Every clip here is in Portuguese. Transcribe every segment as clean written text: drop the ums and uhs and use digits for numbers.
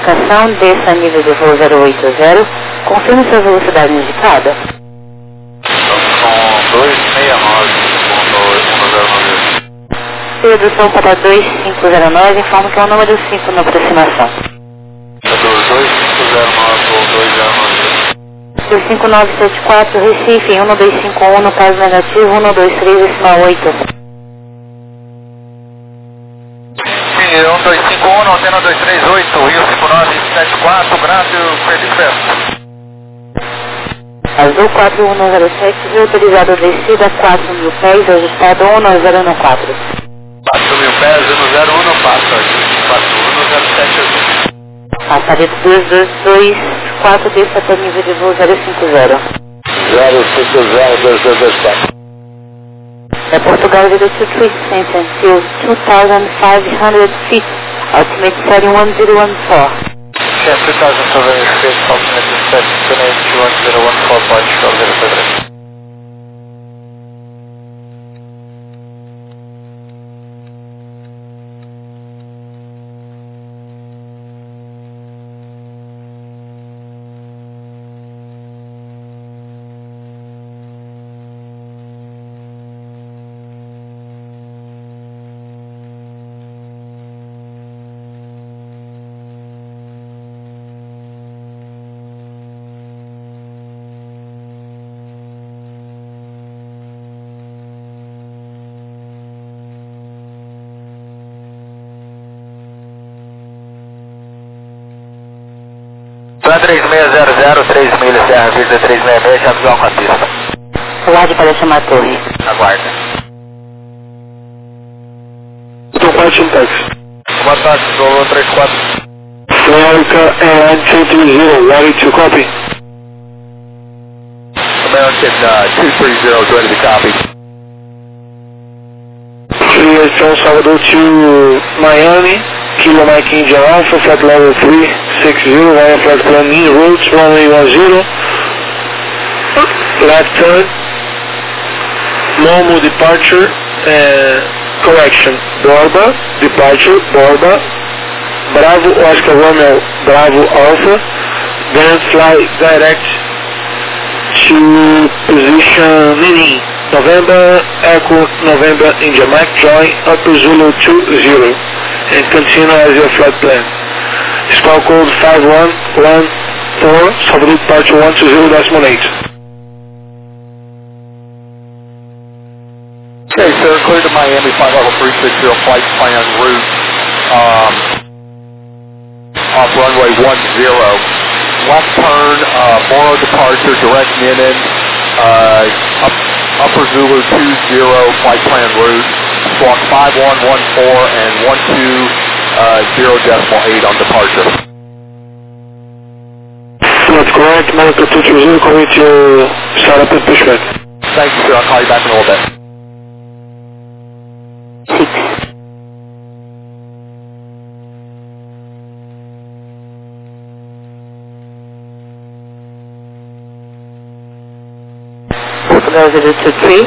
embarcação, desça a nível de voo 080, confirme sua velocidade indicada. Com 269, com 109. Redução para 2509, informa que é o número 5 na aproximação. É do 2509 ou 209. 25974, Recife, 1251, no caso negativo, 123, decimal 8. 1251, não antena 238, Rio 5974, Grande Feliz Festa. Azul 4107, voo autorizado descida 4.000 pés, ajustado 1014. 4.000 pés, 101 não passa, 4107 azul. Passaredo 2224, desça até nível de voo 050. 0502224. É Portugal 0223, until 2,500 feet, ultimate setting 1014. Yeah, 2007 feet, ultimate setting 1014, Portugal 023. Plan 3600, 3 milhas, Serra Vista 366, já visual com a pista. Aguarde para chamar a torre. Aguarda. Então, parte em táxi. Boa tarde, Zulu 34. America Airline 230, ready to copy. American 230, ready to copy. Clear from Salvador to Miami, Kilo Mike India Alpha, flight level 360, via flight plan in route, runway 10, left turn, normal departure, correction, Borba, departure, Borba, Bravo Oscar Romeo, Bravo Alpha, then fly direct to position Nini, November Echo November India Mike join Upper Zulu 20 and continue as your flight plan. Star code 5114, Salvador departure 120.8. Okay, sir, clear to Miami, flight level 360, flight plan route off runway 10. Left turn, Moro departure, direct Ninin, Upper Zulu 20, flight plan route, squawk 5114 and 120.8 on departure. That's correct, America 230, coming to start up and pushback. Thank you, sir, I'll call you back in a little bit. 6. Portugal 023.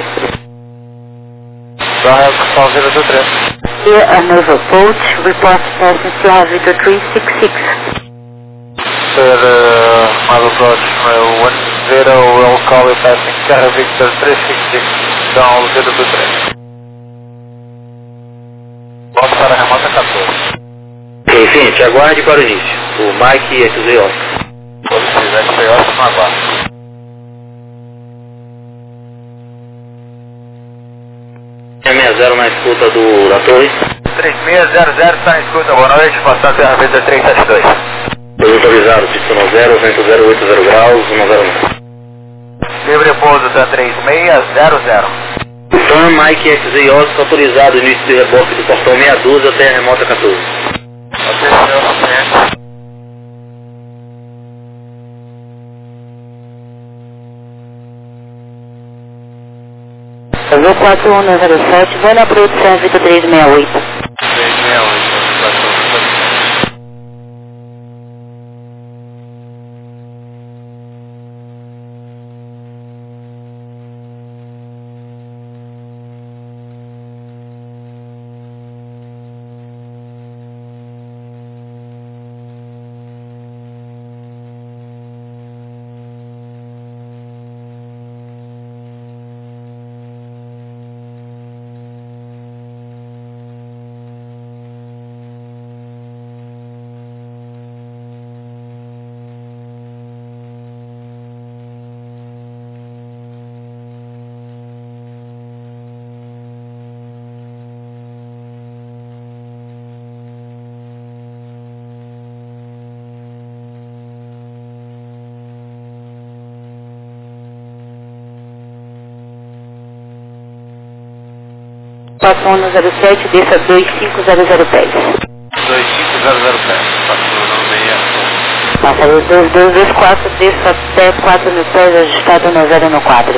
Brian, Call 023. Here another boat, report passing Sierra Victor 366. Sir, Mother Approach 10, will call you passing Sierra Victor 366, down 023. Volta para a remota 14. Ok, gente, aguarde para o início. O Mike XZ Oscar. Positivo, XZ Oscar no aguardo. M60 na escuta da torre. 3600 está em escuta, boa noite, passar Serra Vista 372. Autorizado, pista 0, vento 080 graus, 109. Livre pouso da 3600. Então, Mike XZ Oscar autorizado, início de reboque do portão 62 até a remota 14. Ok, senhor, ok. Azul 4107, vou na produção Victor 368. 368. 4107, desça 2500 pés. 2500 pés. 4106. Passageiro 2224, desça até 4000 pés, ajustado no 014.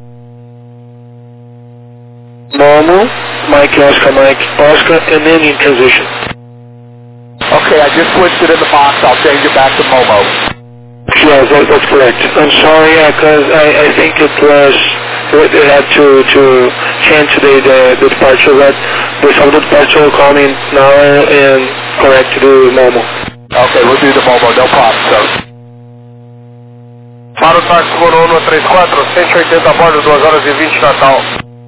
Momo, Mike Oscar, and then in transition. Okay, I just switched it in the box. I'll change it back to Momo. Yes, that's correct. I'm sorry, because I think it had to change the departure, but the some departure will call me now and correct to do Momo. Okay, we'll do the Momo, no problem, sir. Para o táxi Seguro 134, 180 a bordo, 2 horas e 20 Natal.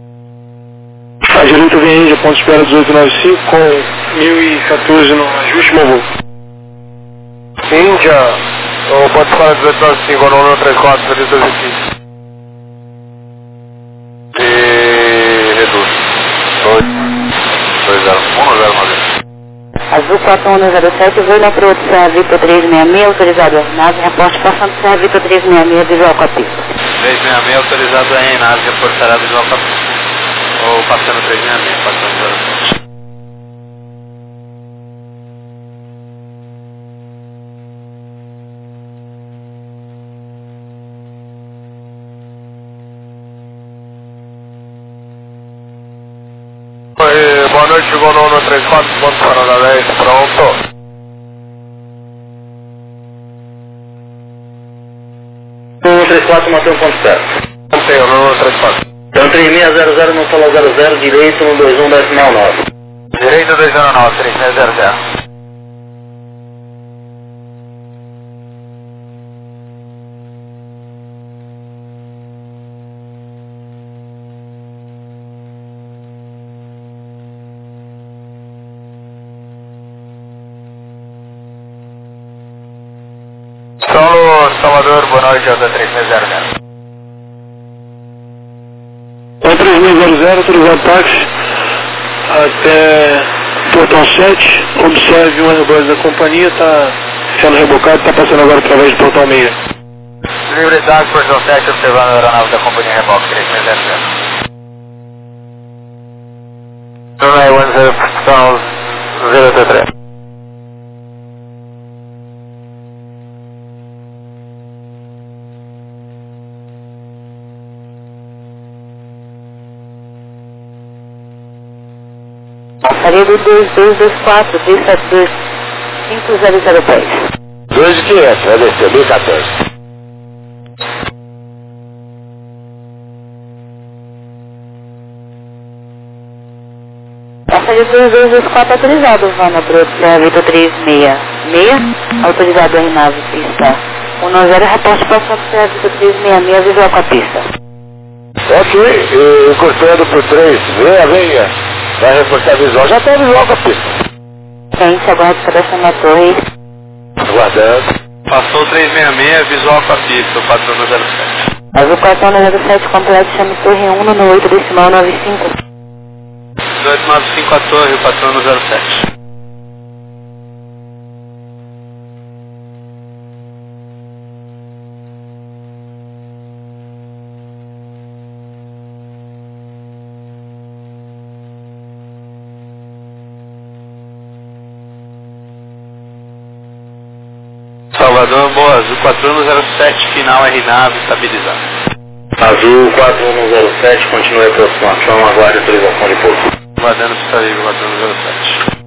A direita vem aí, ponto de espera 1895 com 1014 no ajuste Momo. Índia, o ponto de espera 1895, no 134, feliz 2015. E reduz. 201 Azul 4107, voo na Proa de Serra Vitor 366, autorizado a nave, reporte passando Serra Vitor 366, visual com a pista. 366 autorizado a nave, reportará visual com a pista. Ou passando 366, passando 07. Boa noite, chegou no 134, ponto para 10, pronto. No 134, mantém o ponto certo. Mantém o 134. Então 3600 no solo 00, direito 121 decimal 9. Direito 209, 3600. Solo Salvador, boa noite, Alta 3600. 3600, autorizado táxi até Portão 7, observe o Airbus da companhia, está sendo rebocado, está passando agora através do Portão 6. Livre táxi, Portão 7, observando a aeronave da companhia Reboque 3600. Tudo 083. Passageiro 2224, desça 2500 pés. 2500, vai descer, 1014. Passageiro 2224, autorizado, voo na Proa de Serra Vitor 366, autorizado a nave, pista 10, reporte passando Serra Vitor 366, visual com a pista. Ok, encurtando por 366. Vai reportar visual, já está visual com a pista. Gente, aguarde cadastro na torre. Aguardando. Passou 366, visual com a pista, o patrono 07. Azul 4107, completo, chame torre 1 no 8 decimal 95. 1895 a torre, o patrono 07. Salvador, boa, Azul 4107, final RNAV, estabilizado. Azul 4107, continue a aproximação, aguarde autorização de pouso. Aguardando pista livre, 4107.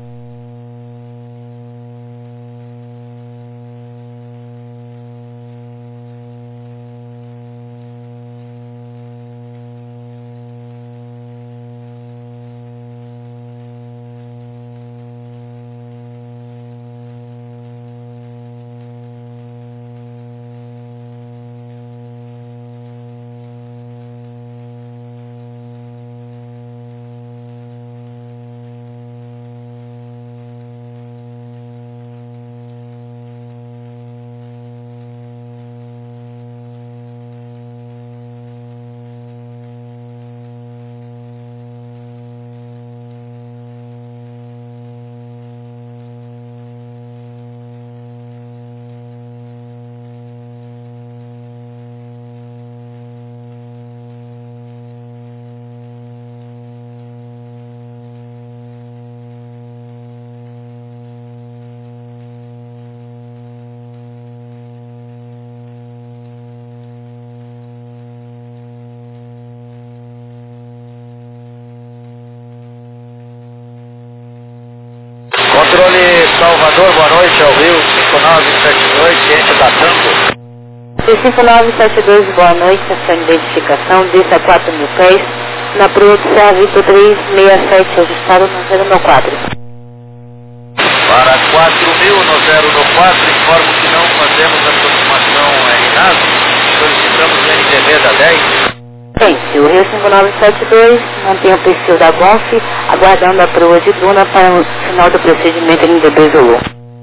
ao Rio, 5972, ciência da Tango. 5972, boa noite, a sua identificação, desça a 4.000 pés, na proa do Serra Vitor 367, ajustado no 094. Para 4.000 no 094, informo que não fazemos aproximação RNAV, solicitamos o NTB da 10. Gente, o Rio 5972 mantém o perfil da Golf, aguardando a proa de Duna para o final do procedimento NDB Zulu.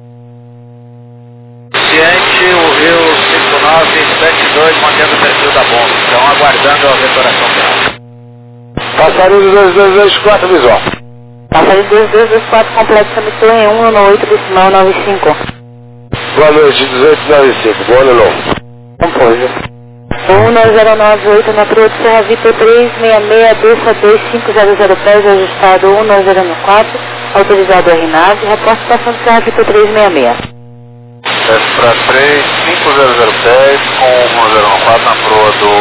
Ciente, o Rio 5972 mantendo o perfil da bomba, então aguardando a vetoração final. Passarinho 2224 visual. Passarinho 2224, complexo emitor em 118 decimal 95. Boa noite, 1895. Boa noite. Compose. 19098 na proa do Serra Vitor 366, desça 2500 pés, ajustado 19094, autorizado RNAV, reporte estação do Serra Vitor 366. Desce para 3, 5000 pés, com 104 na proa do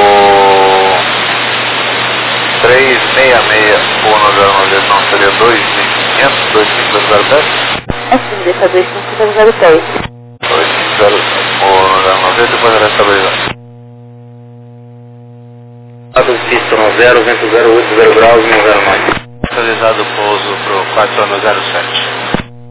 366, ou 190, não, seria 2500, 2500 pés? Assim, desça 2500 pés. 250, ou 190, depois ela estabilizar. Pista no 0, vento 080 graus, 109. Autorizado o pouso para o 407.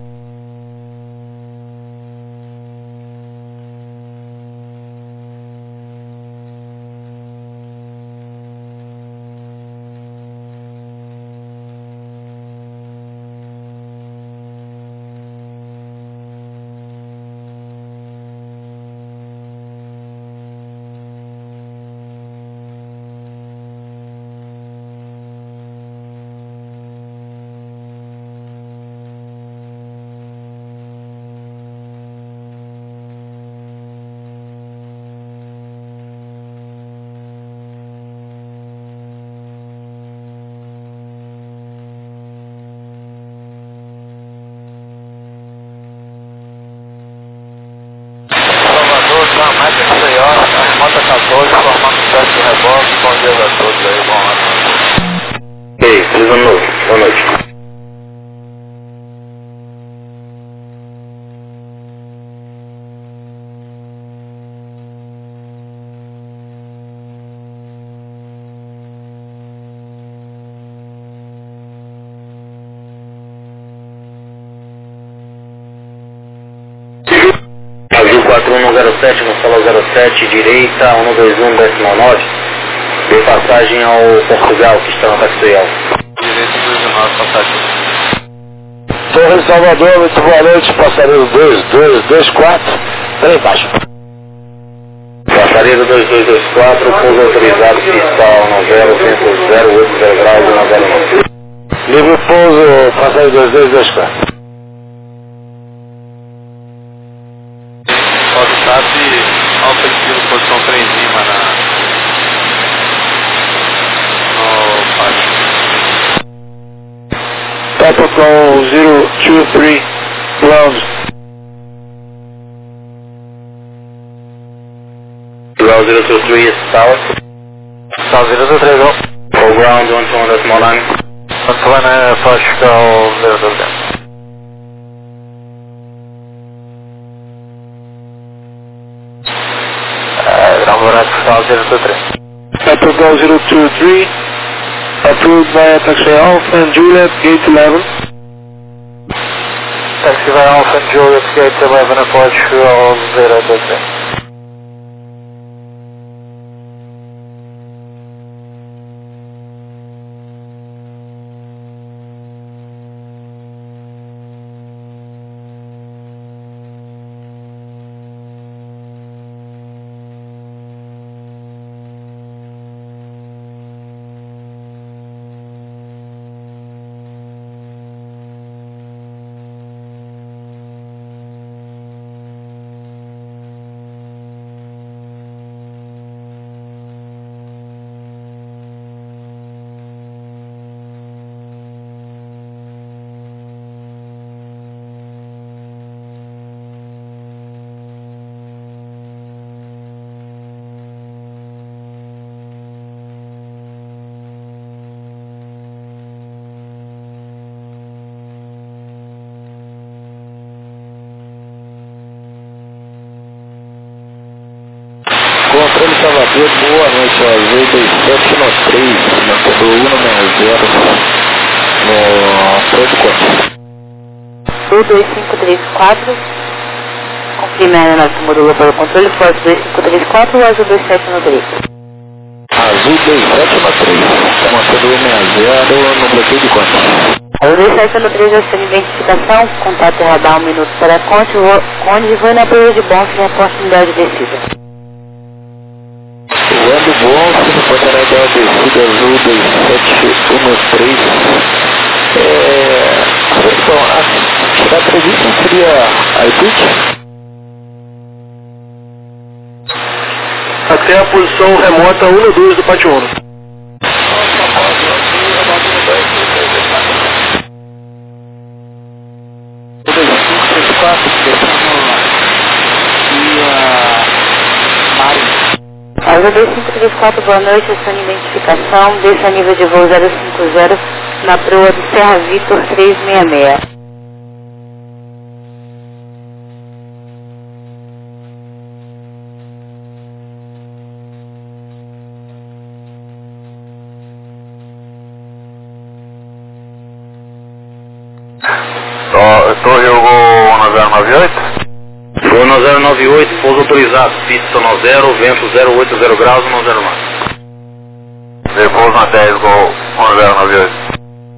Remota 14, formando teste de reboque, bom dia a todos aí, bom ano. Ei, feliz ano novo, boa noite. Azul 4107, no solo 07, direita, 121, decimal norte. Dê passagem ao Portugal, que está no Castellão. Direito 219, passagem. Torre Salvador, muito boa noite, passarinho 2224, trem baixo. Passarinho 2224, pouso autorizado, fiscal no 0, vento 080 graus, 109. Livre pouso, passarinho 2224. Sabe, alta estilo, posição 3 em cima no pátio. Papa com 023, ground. Ground 023, south. South 023, go. Full ground 121.9. Antônio, Pascal 023. Naval 023. Papa Golf 023, approved via Taxi Alpha and Juliet, gate 11. Taxi via Alpha and Juliet, gate 11, approach 023. boa noite, Azul 2793, mantendo 160 no Porto Conte. Sul 2534, confirme a aeronave modula para o controle, Forte 2534 ou Azul 2793? Azul 2793, está mantendo 160 no bloqueio de Conte. Azul 2793 já tem identificação, contato radar 1 minuto para Conte, Conde, voo na Praia de Bom, sem aposta unidade de descida. Voando bom, se não pode dar a descida Azul 2713. Então, a chegada prevista seria a Altitude? Até a posição remota 1 ou 2 do Pátio 1. Azul 2534, boa noite, essa identificação, desça nível de voo 050 na proa do Serra Vitor 366. Torre Hugo 1098? Voo 098, pouso autorizado, pista 90, vento 080 graus, 90 mar. Repouso na 10, Gol 1098.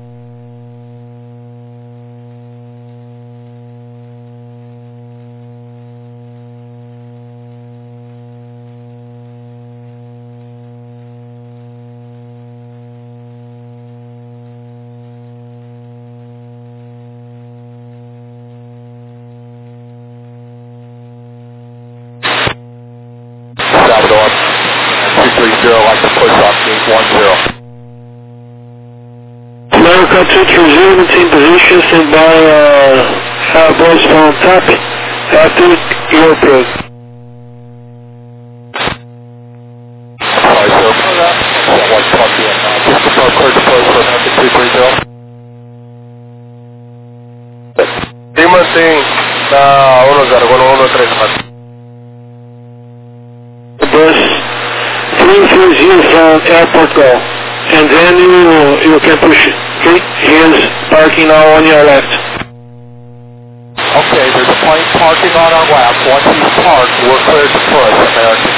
Salvador, 230, like to push off gate 10. America 230, maintain position, stand by, voice phone tap, after your approach. Alright, sir. Someone talking in, just above clear deploy for America 230. E mantém na 1013. Bus 330 from airport go, and then you can push it. Okay, he is parking now on your left. Okay, there's a plane parking on our left. Once he's parked, we're clear to push American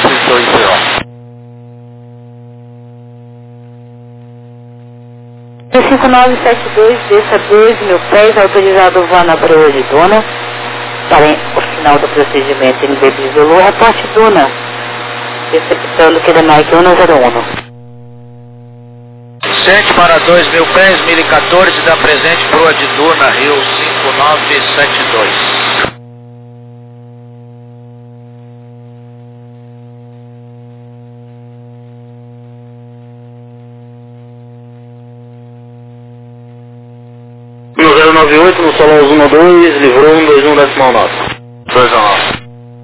230. 5972, desça 2.000 pés, autorizado o voo na proa de Duna, para o final do procedimento em Bebis do Lua, reporte Duna. Receptando que da Mike 101. Sente para 2.000 pés, 1014 da presente proa de Duna, Rio 5972. No 098, no solo 112, livrou 121,9. 219.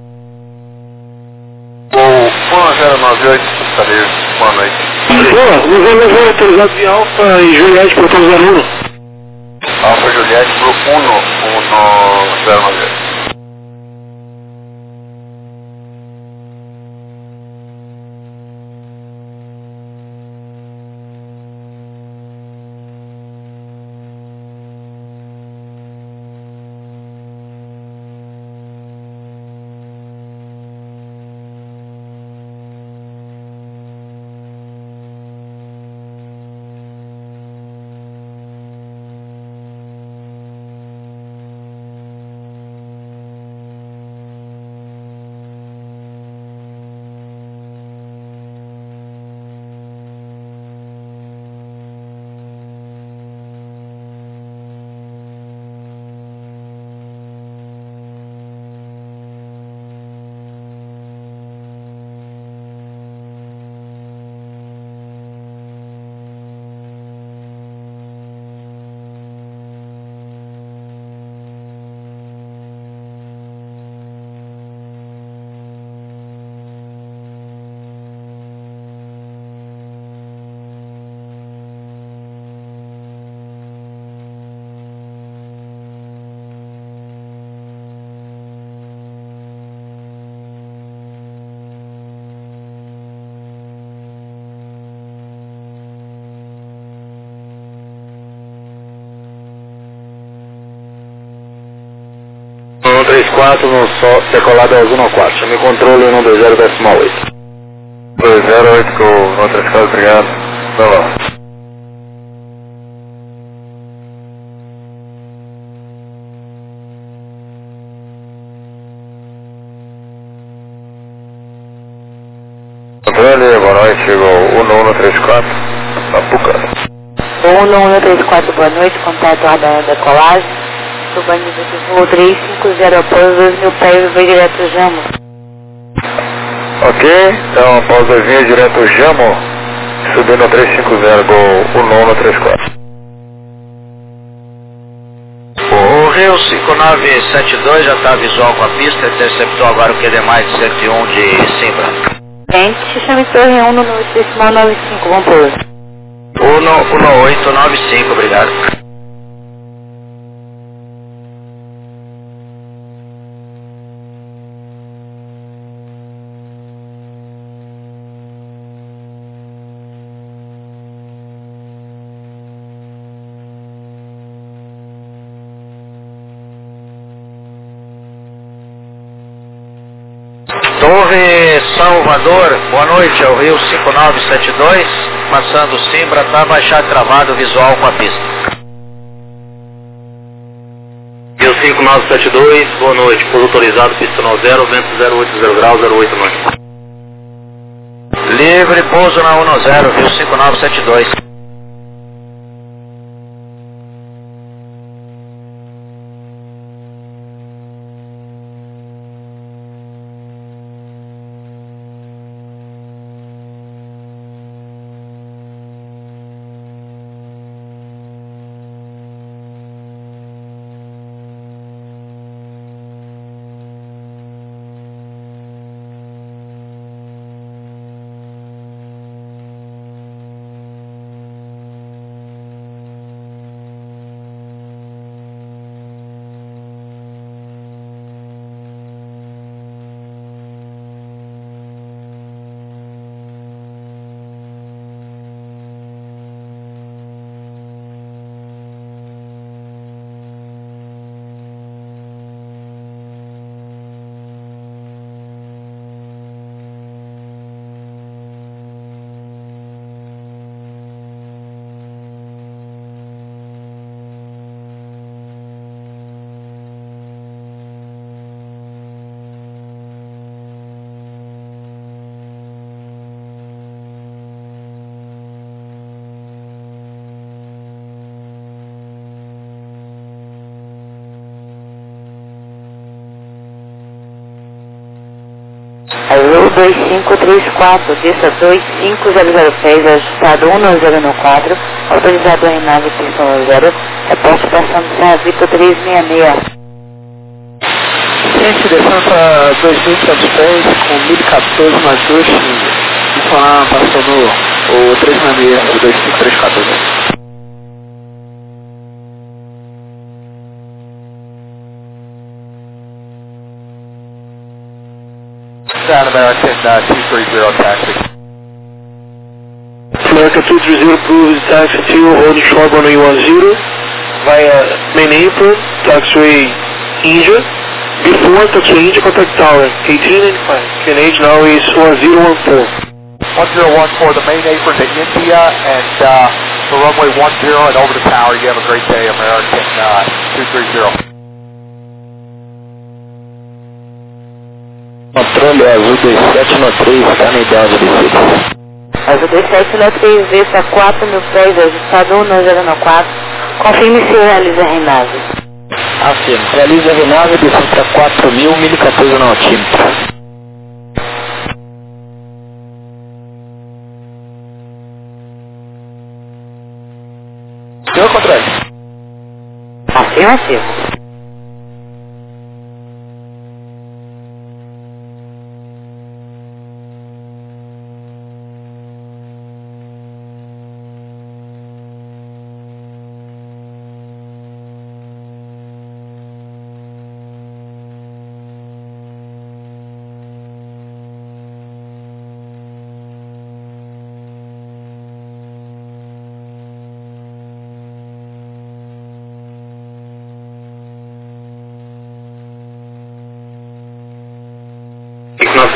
O 1098, estaria, boa noite. Boa, no 098, autorizado de Alfa e Juliette para o 01. Alfa Juliette pro 1098. 4 no sol, decolado ao 114. Chame o controle 120,8. 208 com o 134, obrigado. Vai lá. Controle, boa noite, chegou 11134, Apuca. 11134, boa noite, contato da decolagem, subindo de voo 350 após 2.000 pés, veio direto Jamo. Ok, então após 2 direto Jamo, subindo 350, gol 11134. O Rio 5972 já está visual com a pista, interceptou agora o QD mais 101 de Simbra. Gente, chame Torre 1 no decimal 95, vamos por 1895, obrigado. Torre Salvador, boa noite, é o Rio 5972, passando Simbra, está baixado travado, visual com a pista. Rio 5972, boa noite, pouso autorizado, pista 90, vento 080 graus, 089. Livre, pouso na 10, Rio 5972. Azul 2534, dista 25000 pés, ajustado 19014, autorizado a Renave, pista 0, reporte passando Serra Vitor 366. Gente, descendo para 2.700 pés, com 1014 mais 2, isso lá passou no 366, o 25314. Down American 230 taxi. America 230 approves taxi 2, holding short runway 10, via main apron, taxiway India. Before taxiway India, contact tower 1895. QNH now is 1014. 1014, the main apron to India and the runway 10 and over the tower. You have a great day, American 230. Controle Azul 2793, Canidade de City. Azul 2793, vista 4.000 pés, ajustado 1004, confirme se realiza a Renave. Afirmo, realiza a Renave, descendo para 4.000, 1014 nautímetros. Senhor Controle. Afirmativo.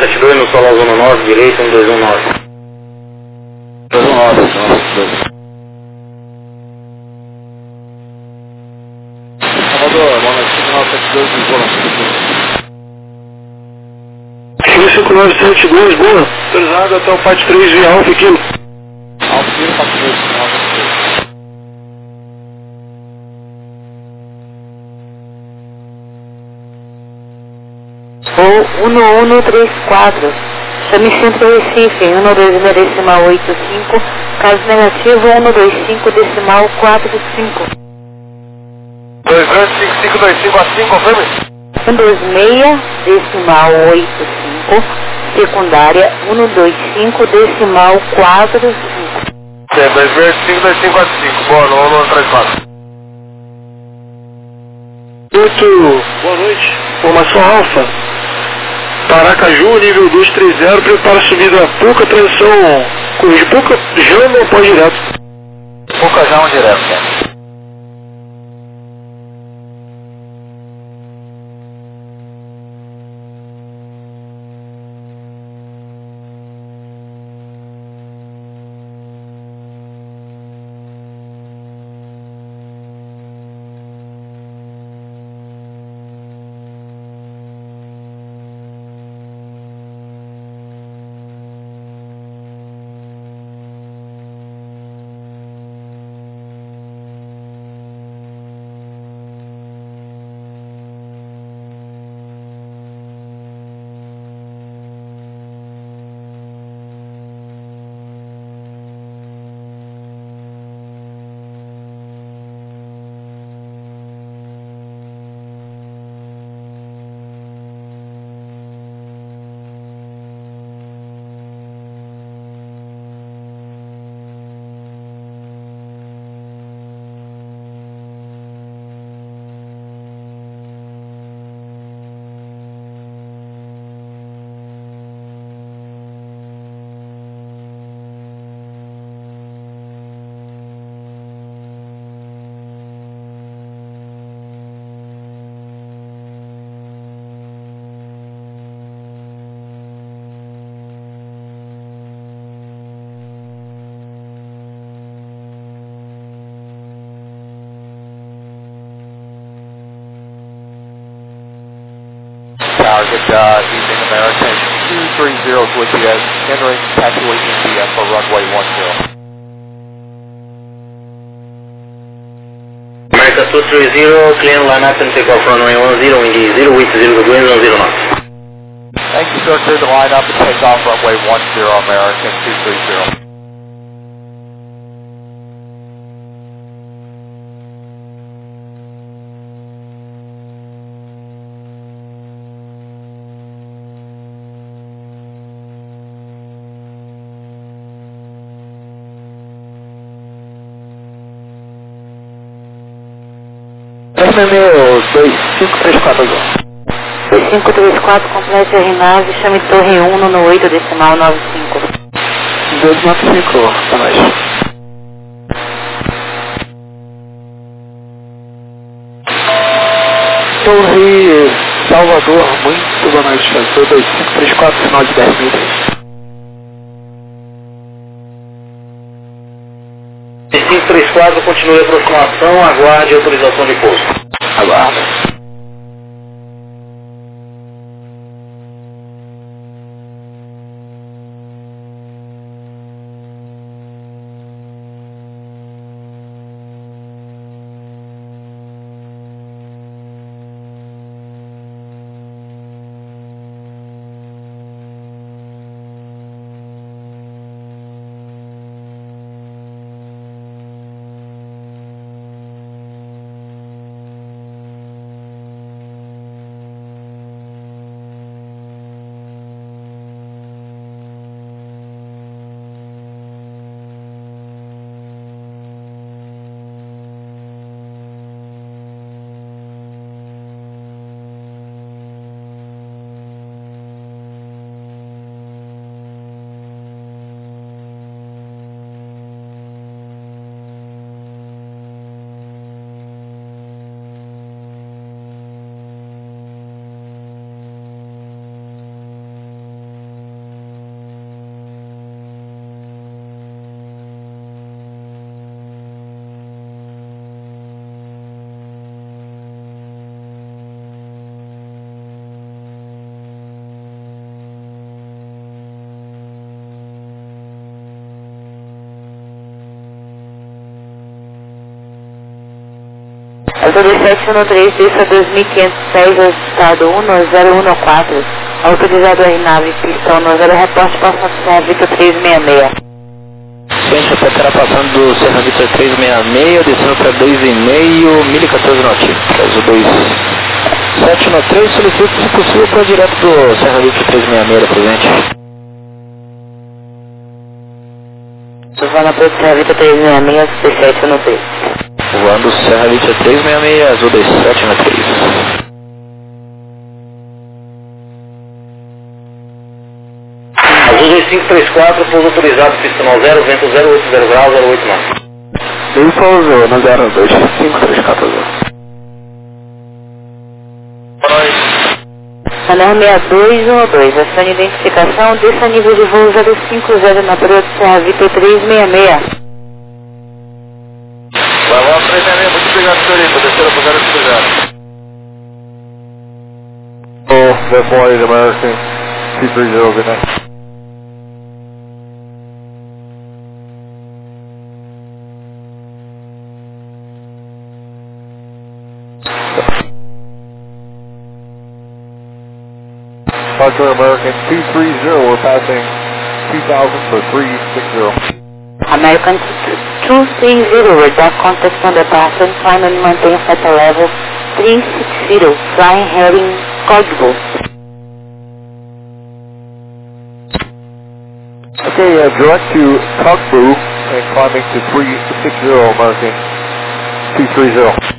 172 no solo zona 9, direita, 1219. 219, 172. Salvador, boa noite, 972, Lisboa. Chile 5972, boa. Autorizado até o PAT 3 via Alfa Kilo. Alfa Kilo, PAT 3, 972. Ou 1134, chame Centro Recife, 120,85, caso negativo 125 decimal 45. 225525, confirme? 126 decimal 85, secundária 125 decimal 45. 225525, boa, no 1134. Muito boa noite. Formação Alfa. Paracaju, nível 230, prepara subida Puca, transição corrige Puca, Jama ou pós direto? Puca já direto, cara. Target Evening American 230 is with you guys, entering taxiway India for runway 10. America 230, clear line up and take off runway 10, wind 0, with 0 degrees, 10 knots. Thank you, sir. Clear the line up and take off runway 10, American 230. FMO 2534 agora. 2534, complete a RNAV, chame Torre 1 no 8 decimal 95. 295, boa noite. Torre Salvador, muito boa noite. Foi 2534, final de 10 milhas. 2534, continue a aproximação, aguarde a autorização de pouso. Aguarda. Alto 2713, desça 2.500 pés, ajustado 1014. Autorizado a nave, pistão 90, reporte passando Serra Vitor 366. Gente, até estará passando do Serra Vitor 366, descendo para 2,5, 1014 nautistas. Azul 2793, solicito se possível para direto do Serra Vitor 366 da presente. Voando para o Serra Vitor 366, 2713. Voando Serra Vitor 366, azul 2793. Azul 2534, pouso autorizado, pista 0, vento 080 graus, 08 knots. Ele pousou no 025340. Canal 6212, ação de identificação, desça nível de voo 050 na Proa de Serra Vitor 366. Vai lá 366, muito obrigado, senhorita, descendo para 050. Oh, that boy is American 230, good night. Departure American 230, we're passing 2000 for 360. American 230, radar contact on the pattern, climb and maintain flight level 360, flying heading código. Okay, direct to Kogbu and climbing to 360 American 230.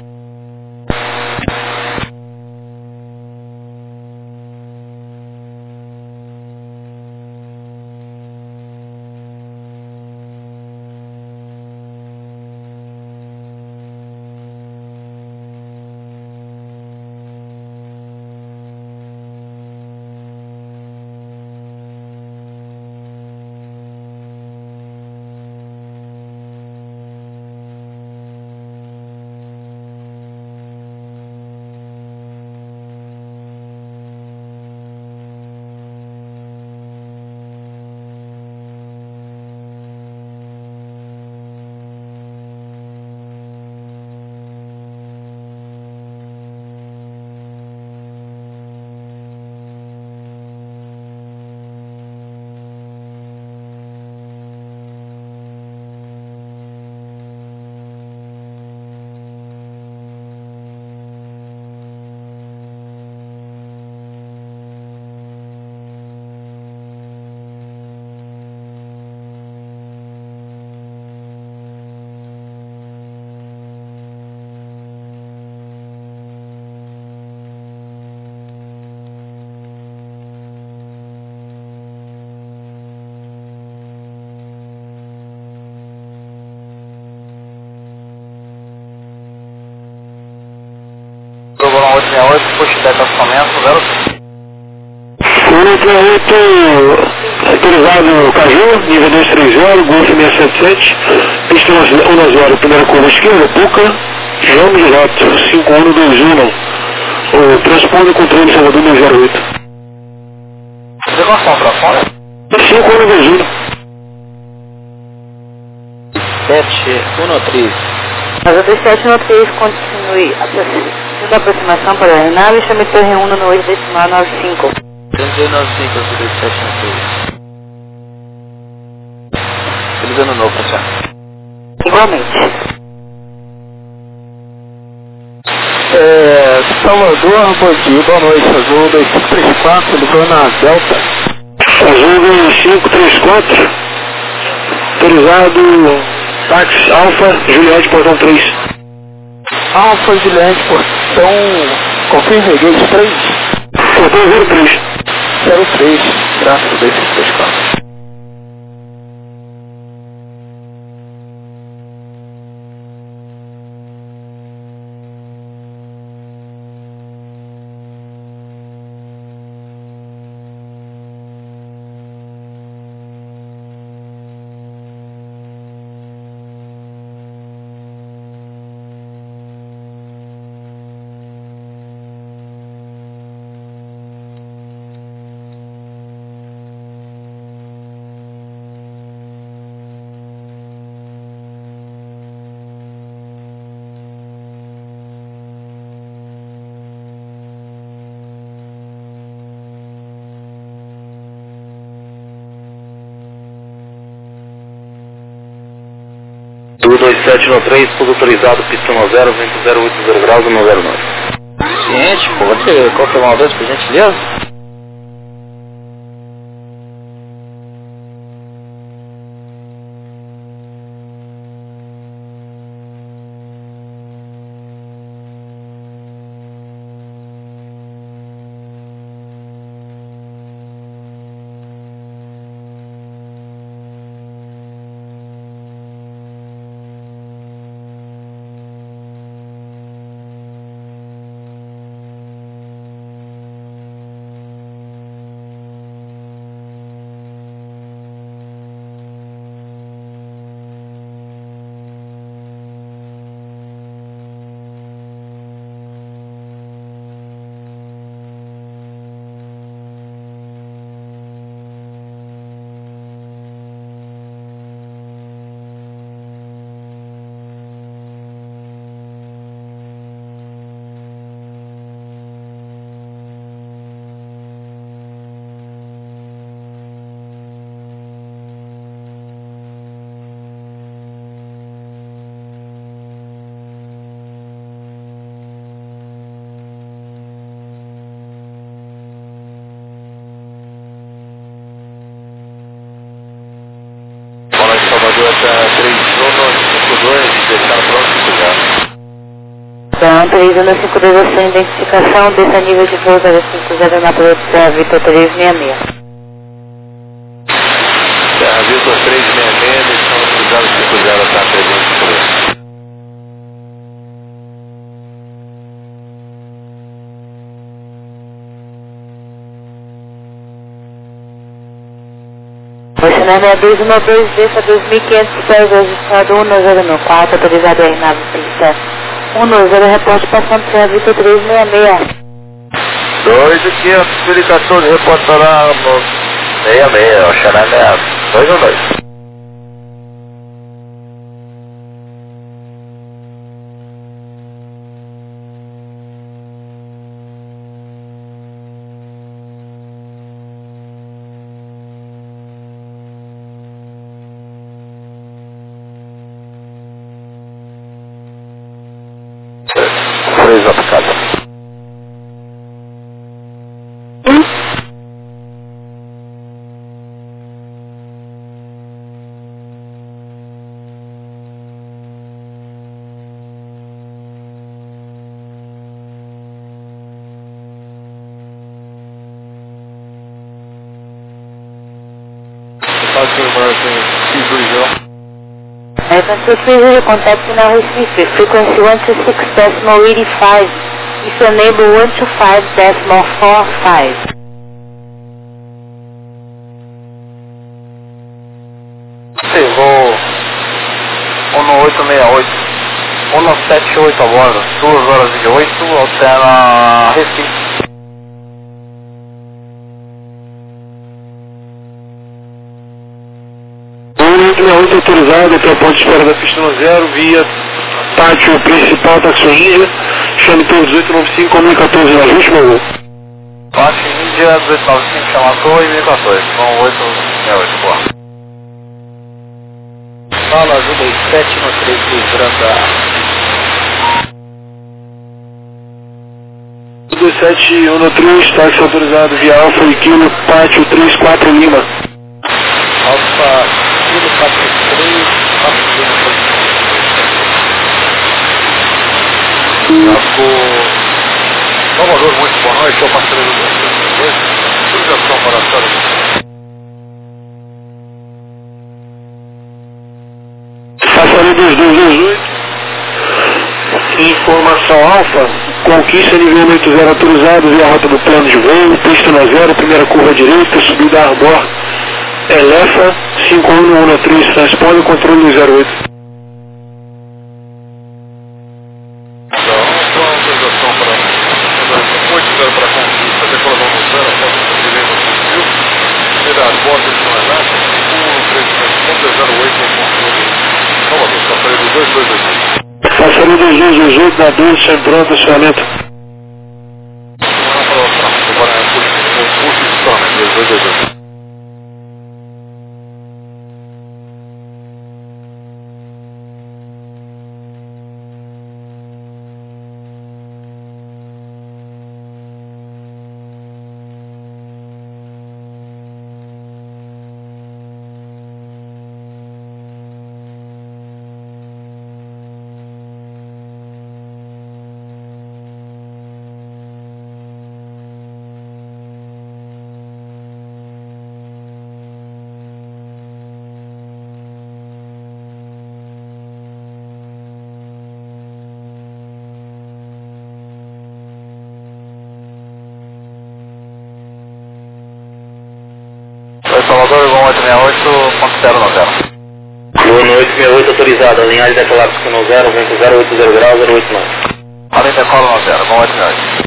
Provolão 868, push back acostamento, 168, autorizado Caju, nível 230, Golf 677, pista 10, primeira curva esquerda, Puca, vamos direto, 5121, o transponder controle Salvador 208. Decoração para fora? 5121. 713. Azul 2713, continue a aproximação para a nave, chame torre 1 no 8 decimal 95. 3295, azul 2713. Feliz ano novo, pessoal. Igualmente. Salvador, bom dia, boa noite, Azul 2534, ligou na Delta. Azul 2534, autorizado táxi Alfa, Juliette, portão 3. Alfa Juliette, portão, confirme, gate 3. Portão 03. 03, graças a 2534. 27 no 3, pouso autorizado, pista no 0, vento 080 graus, no 09. Ciente, pode confirmar uma vez, por gentileza? Então, 3152 a sua identificação, desça nível de voo 050 na Serra Vitor 366. Serra Vitor 366, descendo do 050, tá 352. Oceanar 6212, desça 2.500 pés, registrado 1094, autorizado R9 pista 10, reporte passando Serra Vitor 366. 2500, Fili 14, reportará no 66, Oceanar 212. Freio aplicado. Please contact now Recife, frequency 126.85, if enable 125.45. Sim, vou 1868, 178 a bordo, 2h28, altera Recife. Muito autorizado até o ponto de espera da pista no 0, via pátio principal Taxi Índia, chame por 1895, como 14 na última voo. Pátio Índia, 1895, chamatou e 1014, com 868, boa. Fala, ajuda aí, 7 no 3, livrando 271 táxi autorizado via Alfa e Kilo, pátio 34 Lima. Alfa, Kilo 43, 4 Lima. Salvador, muito boa noite, é o parceiro do 2, ligação para a Sara. Passando 2228, informação Alfa, conquista nível 80 autorizado via rota do plano de voo, pista no 0, primeira curva direita, subida a Arbor, Elefa, 5113, transponder controle 08. Passarinho 2218 na 12, sem pronto, acionamento. 868.090. Boa noite, 68 autorizado, alinhagem declarada com 0, vento 080 graus, 089. Alinha decola 0, bom 89.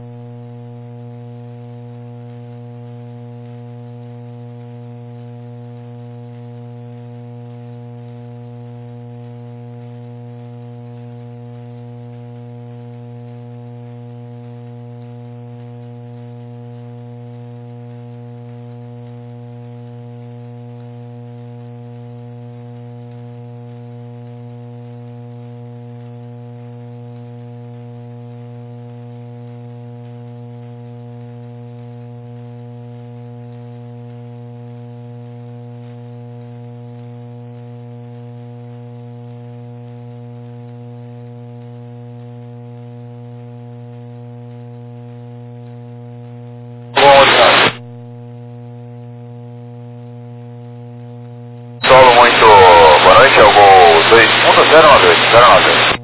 Solo muito boa noite, é o Gol 2.098.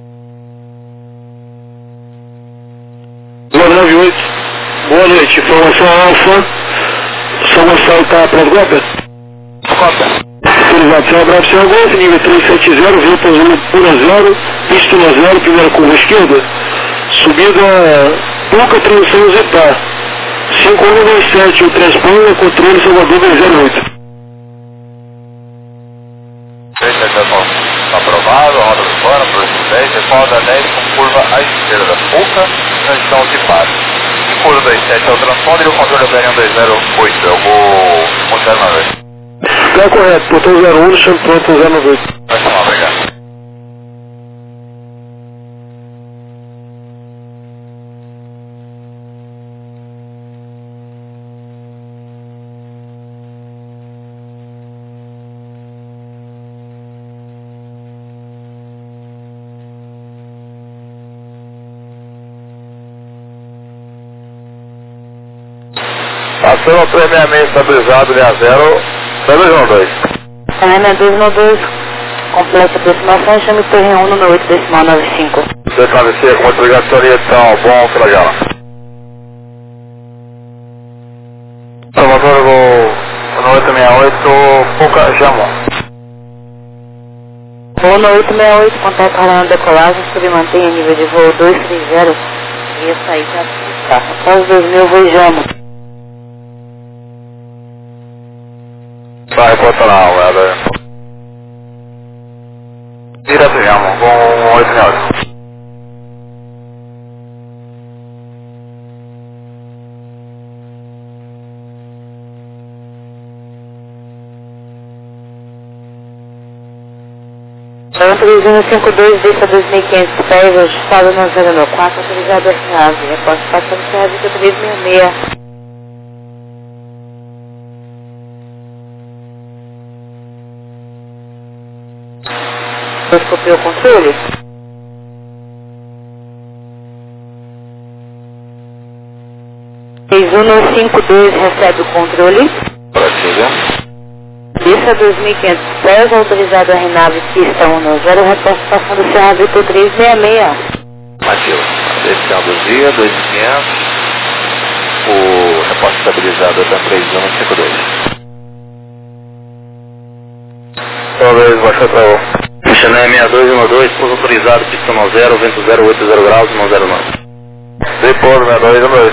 098. Boa noite, informação Alfa. São Gonçalo está para as Guapas? Autorizado, Céu Bravo, Céu Golf, nível 370, vento azul 1-0, pista 1-0, primeira curva esquerda. Subida pouca transição Zepar. 5127, o transponder, controle Salvador 208. Aprovado, roda do plano, por 10, decola 10 com curva à esquerda, pouca transição de par. E curva 27 é o transponder e o controle da BRM 208, é o Gol 109. Está correto, botão 01, chão pronto 098. Vai chamar, obrigado. Passando ao 366 estabilizado, linha 0, 212. Ana 292, completa aproximação, chame torre 1, número 8, decimal 95. Você travessia com muito obrigado, então, bom, que legal. Salvador, Gol 868, pouca, chama. Voo no 868, contato rolando decolagem, submantenha nível de voo 230, ia sair já. Após 2000, voo Jamo. Vai, bota lá, velho. Direto Jamo, com 868. Autorizando 52, desça 2.500 pés, ajustado na 094, autorizado R9, após passando serviço 366. Você copiou o controle? Fez 152, recebe o controle. Desça 2.500 pés, autorizado R9, pista 10, reposto passando o Serra Vitor 366. Matheus, descendo do dia, 2.500. O repórter estabilizado está 3152. Talvez baixou para o. Chanel 6212, pouso autorizado, pista 10, vento 080 graus, 109. Depois, 6212.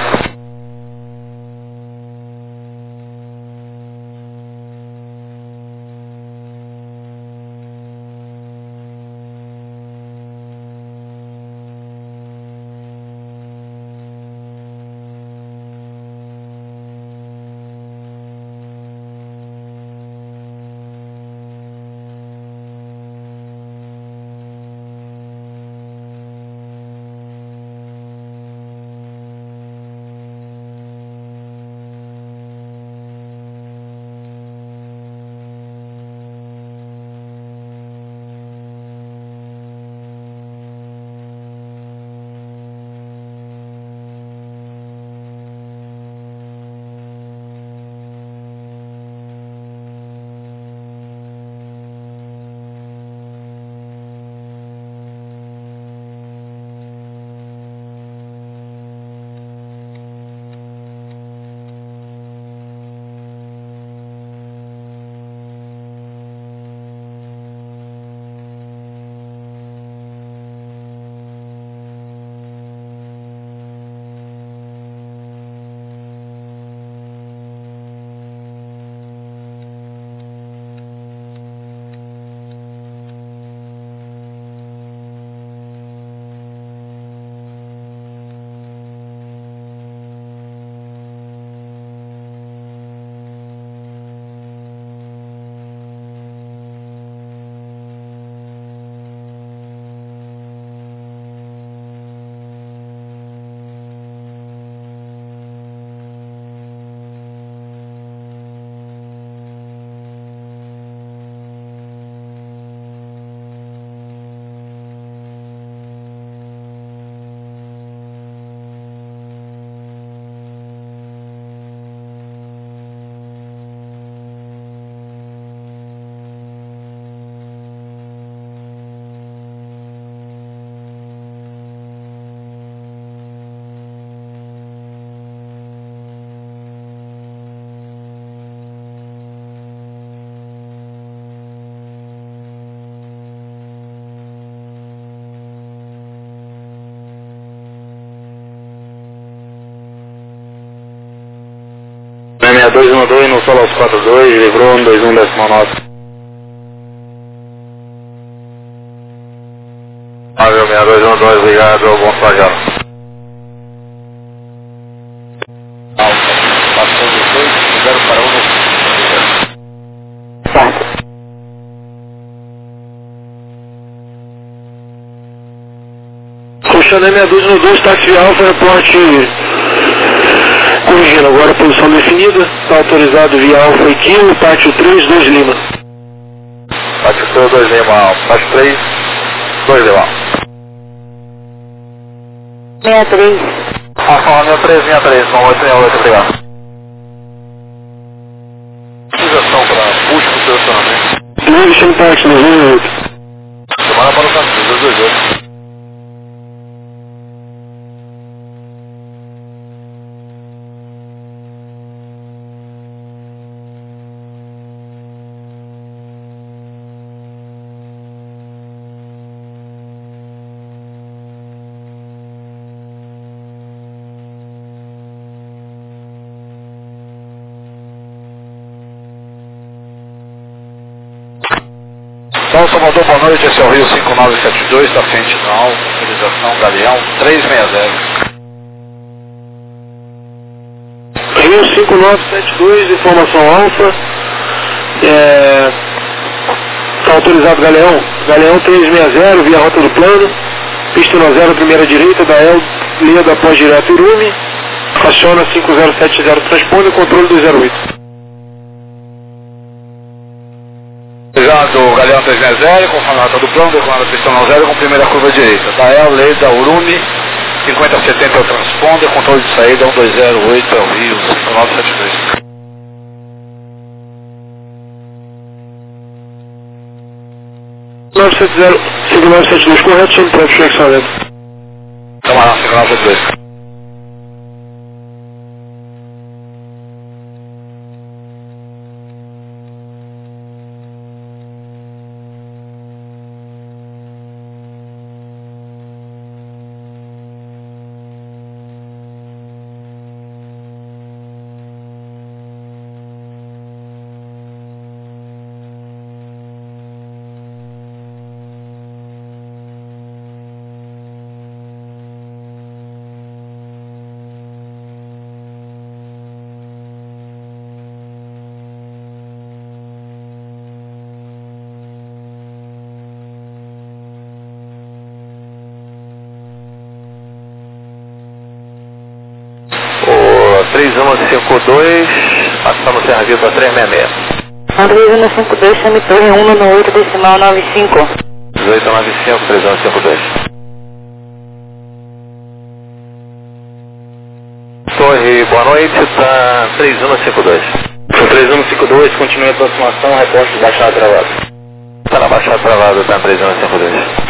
6212 no solo aos 42, livrou 121,9. Avião 6212, ligado, bom trajeto. Alfa, passou de 2, 0 para 1. Certo. Roxané 6212, táxi Alfa, reporte corrigindo. Agora posição definida, está autorizado via Alfa e Kilo, pátio 3, 2 Lima. Pátio 3, 2 Lima, pátio 3, 2 Lima. 63. Alfa 63, 1868, obrigado. Utilização para push para o estacionamento. Destino táxi 228. Semana para o caminho, 228. São Salvador, boa noite, esse é o Rio 5972, está Sentinel, autorização Galeão 360. Rio 5972, informação Alfa. Está autorizado Galeão. Galeão 360, via rota do plano. Pista 10, primeira direita, da El, Leda após direto Irume. Aciona 5070, transpone, controle 208. Autorizado Galeão 360, conforme a rota do plano, declarando a pista 0 com primeira curva direita. Da El, Leda, Urume, 5070 é o transponder, controle de saída 1208 é o Rio 5972. (970) 5972, correto, sob próprio flexamento. Camarão 5972. O 3152, passamos Serra Viva 366. 3152, chame torre 1 no 8 decimal 95. 1895, 3152. Torre, boa noite, está 3152. 3152, continue a aproximação, reporte de baixada travada. Está na baixada travada, está 3152.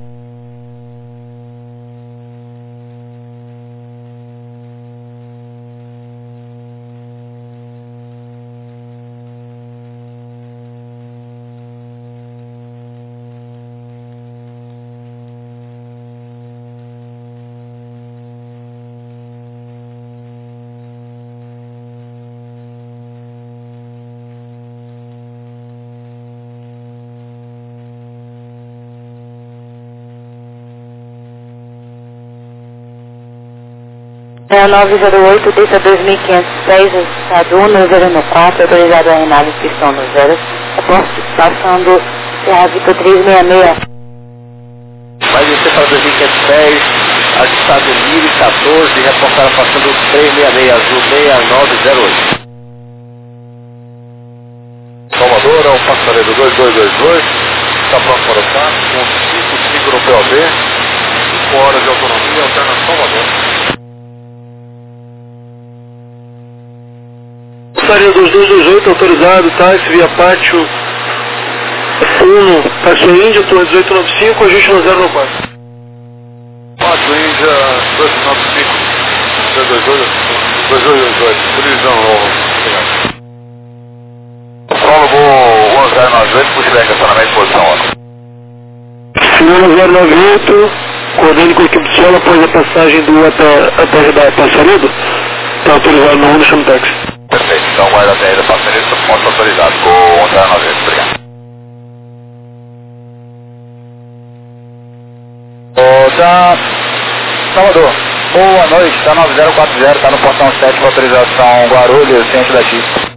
É 908, deixa 2506, estado 1004, autorizado a renave, pistão no 0, reporte passando Serra Vitor 366. Vai descer para 2510, agitado 1014, reportaram passando 366, azul 6908. Salvador, é o passaredo 2222, está pronto para o passo, com 55 no POB, 5 horas de autonomia, alterna Salvador. Passaria 2228, autorizado, táxi via pátio 1, táxi Índia, torre 1895, ajuste no 094. Pátio Índia 295, 2228, previsão nova. Prólogo 1098, puxa bem, estacionamento de posição, ó. 1098, coordenando com a equipe de solo após a passagem do até da Passaredo, está autorizado no Honda, chama táxi. Perfeito. Então guarda a TR da passageiro, ponto autorizado. Com 090, obrigado. Salvador, boa noite, tá 9040, tá no portão 7 com autorização Guarulhos, centro da Chip.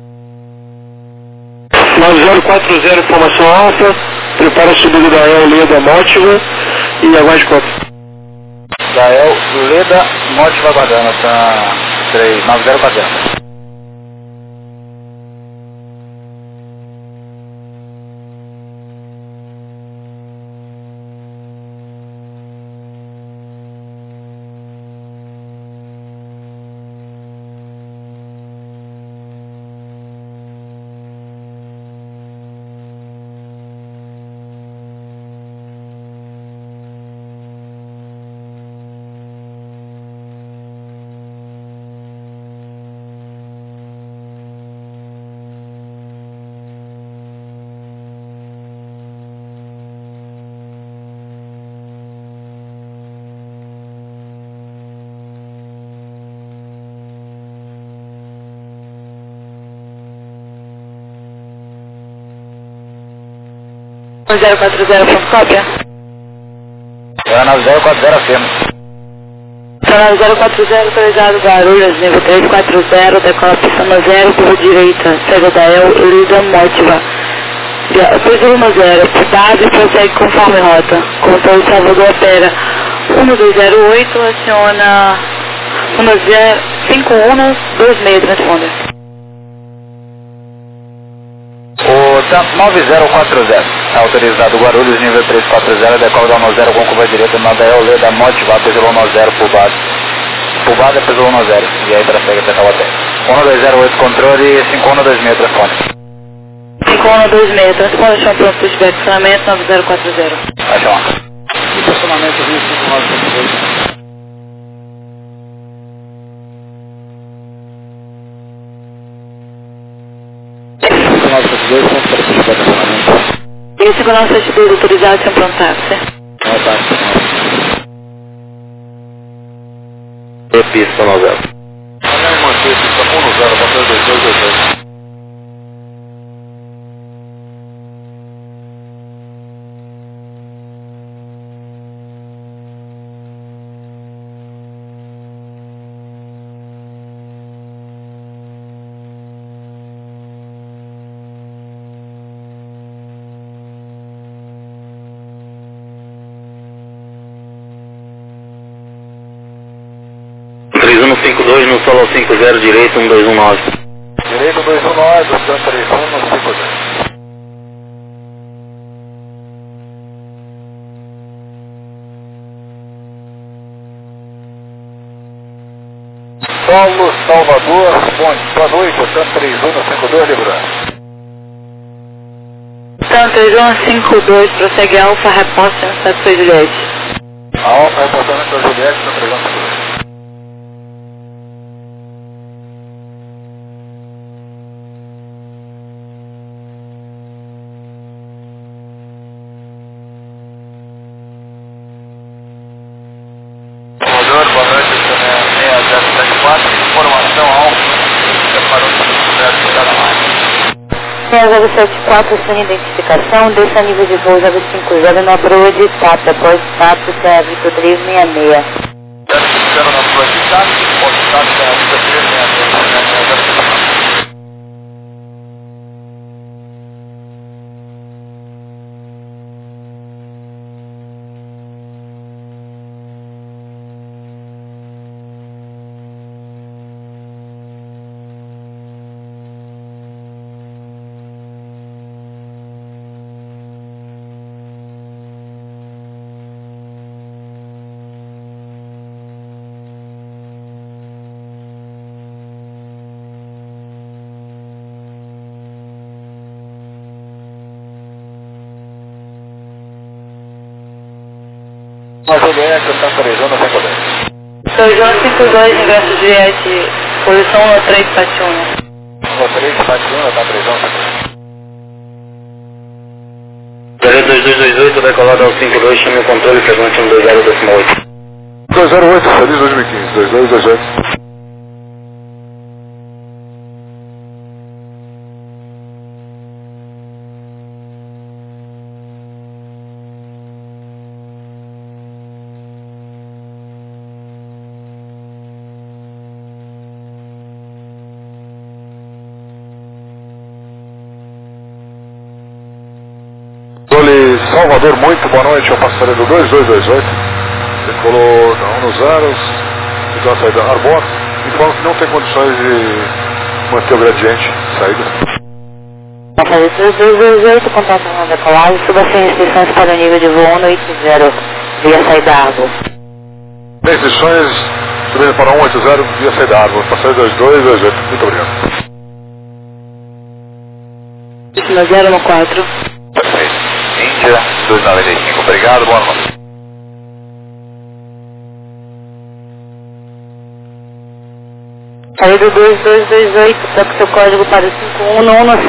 9040, informação alfa, prepara a subida da El Leda Mótiva e aguarde conta. Da El Leda Mótiva aguardando, tá 9040. O 040 cópia. É 9040 afirma. Canal 040, autorizado Guarulhos, nível 340, decola pista 0, curva direita, saída da El Leda Mótiva. Depois 10, base prossegue conforme rota. Controle Salvador opera 1208, aciona 5126, transponder. O 9040, autorizado Guarulhos, nível 340, decola da 10 com curva direita, na El Leda Mótiva, peso 10 por base. Por base é peso 10, e aí prossegue até Taubaté. 1208 controle, 5126 telefone. 5126, transponder, chão pronto, pushback, estacionamento 9040. Vai chamar. Estacionamento Rio 5972. E 5972, autorizado, sem pronto táxi. Pista 90. Manter pista 10, bateu 2222. No solo 50 direito 1219. Direito 219, opção 3150. Solo Salvador, Ponte, boa noite, opção 3152, lembrando. Então, 3152, prossegue Alfa, reposta no estado de Juliette. Alfa, reportamento da Juliette, opção 3152. Boa noite, 6074, informação alfa, preparou o 6074, sem identificação, desça a nível de voo 050 na proa de TAP, após TAP, CA Vitor 366. Identificando na proa de TAP, após TAP, CA Vitor 366. Juliette, opção 3152. 3152, ingresso Juliette, posição 1371. 1371, tá 3152. 2228, decolado ao 52, chame o controle, frequente 120.8. 208, feliz 2015, 2228. controle Salvador, muito boa noite, é o passageiro do 2228. Decolou da 10, ficou a saída Arbor, informa que não tem condições de manter o gradiente, saída. Passageiro 2228, contato com a decolagem, suba sem restrições para o nível de voo 180, via saída Arbor. Restrições, subindo para 180, via saída Arbor, passageiro 2228, muito obrigado. 0 no 4. Perfeito. Índia, 295, obrigado, boa noite. Saída 2228, toque seu código para 5111.